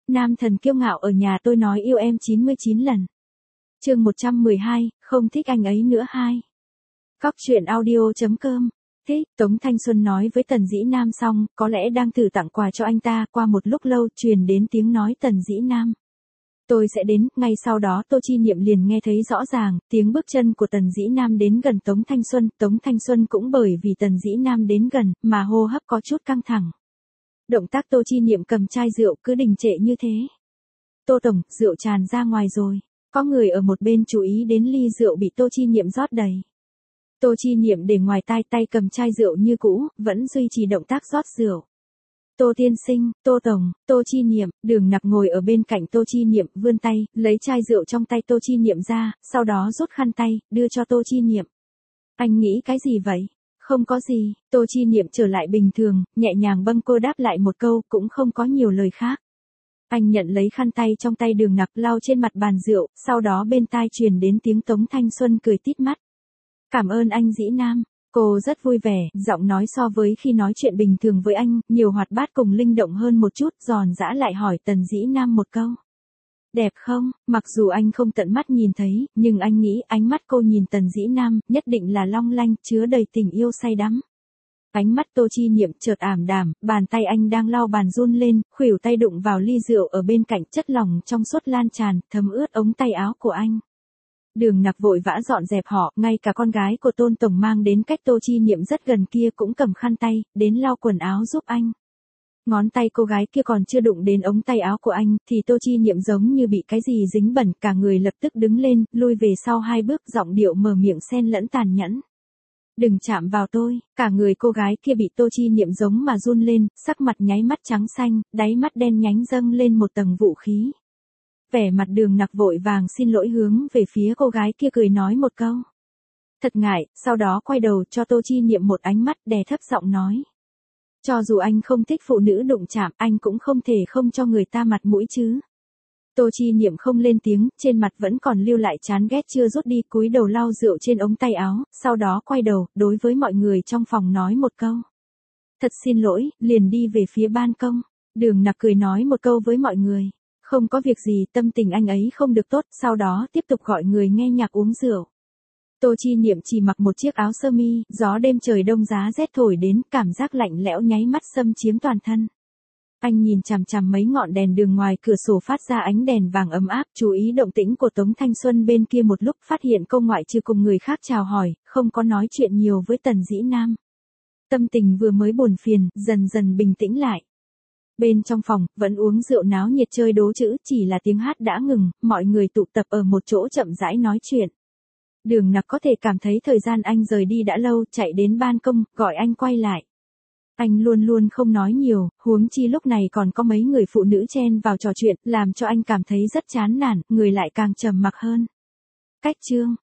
Nam thần kiêu ngạo ở nhà tôi nói yêu em 99 lần. Chương 112, không thích anh ấy nữa 2. Góc truyện audio.com. Thích, Tống Thanh Xuân nói với Tần Dĩ Nam xong, có lẽ đang thử tặng quà cho anh ta, qua một lúc lâu truyền đến tiếng nói Tần Dĩ Nam. Tôi sẽ đến, ngay sau đó Tô Chi Niệm liền nghe thấy rõ ràng, tiếng bước chân của Tần Dĩ Nam đến gần Tống Thanh Xuân cũng bởi vì Tần Dĩ Nam đến gần, mà hô hấp có chút căng thẳng. Động tác Tô Chi Niệm cầm chai rượu cứ đình trệ như thế. Tô Tổng, rượu tràn ra ngoài rồi. Có người ở một bên chú ý đến ly rượu bị Tô Chi Niệm rót đầy. Tô Chi Niệm để ngoài tay cầm chai rượu như cũ, vẫn duy trì động tác rót rượu. Tô tiên sinh, Tô Tổng, Tô Chi Niệm, Đường Nặc ngồi ở bên cạnh Tô Chi Niệm, vươn tay, lấy chai rượu trong tay Tô Chi Niệm ra, sau đó rút khăn tay, đưa cho Tô Chi Niệm. Anh nghĩ cái gì vậy? Không có gì, Tô Chi Niệm trở lại bình thường, nhẹ nhàng bâng cô đáp lại một câu, cũng không có nhiều lời khác. Anh nhận lấy khăn tay trong tay Đường Nặc lau trên mặt bàn rượu, sau đó bên tai truyền đến tiếng Tống Thanh Xuân cười tít mắt. Cảm ơn anh Dĩ Nam. Cô rất vui vẻ, giọng nói so với khi nói chuyện bình thường với anh, nhiều hoạt bát cùng linh động hơn một chút, giòn giã lại hỏi Tần Dĩ Nam một câu. Đẹp không? Mặc dù anh không tận mắt nhìn thấy, nhưng anh nghĩ ánh mắt cô nhìn Tần Dĩ Nam, nhất định là long lanh, chứa đầy tình yêu say đắm. Ánh mắt Tô Chi Niệm chợt ảm đạm, bàn tay anh đang lau bàn run lên, khuỷu tay đụng vào ly rượu ở bên cạnh, chất lỏng trong suốt lan tràn, thấm ướt ống tay áo của anh. Đường Nặc vội vã dọn dẹp họ, ngay cả con gái của Tôn Tổng mang đến cách Tô Chi Niệm rất gần kia cũng cầm khăn tay, đến lau quần áo giúp anh. Ngón tay cô gái kia còn chưa đụng đến ống tay áo của anh, thì Tô Chi Niệm giống như bị cái gì dính bẩn, cả người lập tức đứng lên, lui về sau 2 bước, giọng điệu mở miệng xen lẫn tàn nhẫn. Đừng chạm vào tôi, cả người cô gái kia bị Tô Chi Niệm giống mà run lên, sắc mặt nháy mắt trắng xanh, đáy mắt đen nhánh dâng lên một tầng vũ khí. Vẻ mặt Đường Nặc vội vàng xin lỗi hướng về phía cô gái kia cười nói một câu. Thật ngại, sau đó quay đầu cho Tô Chi Niệm một ánh mắt đè thấp giọng nói. Cho dù anh không thích phụ nữ đụng chạm, anh cũng không thể không cho người ta mặt mũi chứ. Tô Chi Niệm không lên tiếng, trên mặt vẫn còn lưu lại chán ghét chưa rút đi, cúi đầu lau rượu trên ống tay áo, sau đó quay đầu, đối với mọi người trong phòng nói một câu. Thật xin lỗi, liền đi về phía ban công. Đường Nặc cười nói một câu với mọi người. Không có việc gì, tâm tình anh ấy không được tốt, sau đó tiếp tục gọi người nghe nhạc uống rượu. Tô Chi Niệm chỉ mặc một chiếc áo sơ mi, gió đêm trời đông giá rét thổi đến, cảm giác lạnh lẽo nháy mắt xâm chiếm toàn thân. Anh nhìn chằm chằm mấy ngọn đèn đường ngoài cửa sổ phát ra ánh đèn vàng ấm áp, chú ý động tĩnh của Tống Thanh Xuân bên kia một lúc, phát hiện cô ngoại trừ cùng người khác chào hỏi, không có nói chuyện nhiều với Tần Dĩ Nam. Tâm tình vừa mới buồn phiền, dần dần bình tĩnh lại. Bên trong phòng, vẫn uống rượu náo nhiệt chơi đố chữ, chỉ là tiếng hát đã ngừng, mọi người tụ tập ở một chỗ chậm rãi nói chuyện. Đường Nặc có thể cảm thấy thời gian anh rời đi đã lâu, chạy đến ban công, gọi anh quay lại. Anh luôn luôn không nói nhiều, huống chi lúc này còn có mấy người phụ nữ chen vào trò chuyện, làm cho anh cảm thấy rất chán nản, người lại càng trầm mặc hơn. Cách chương,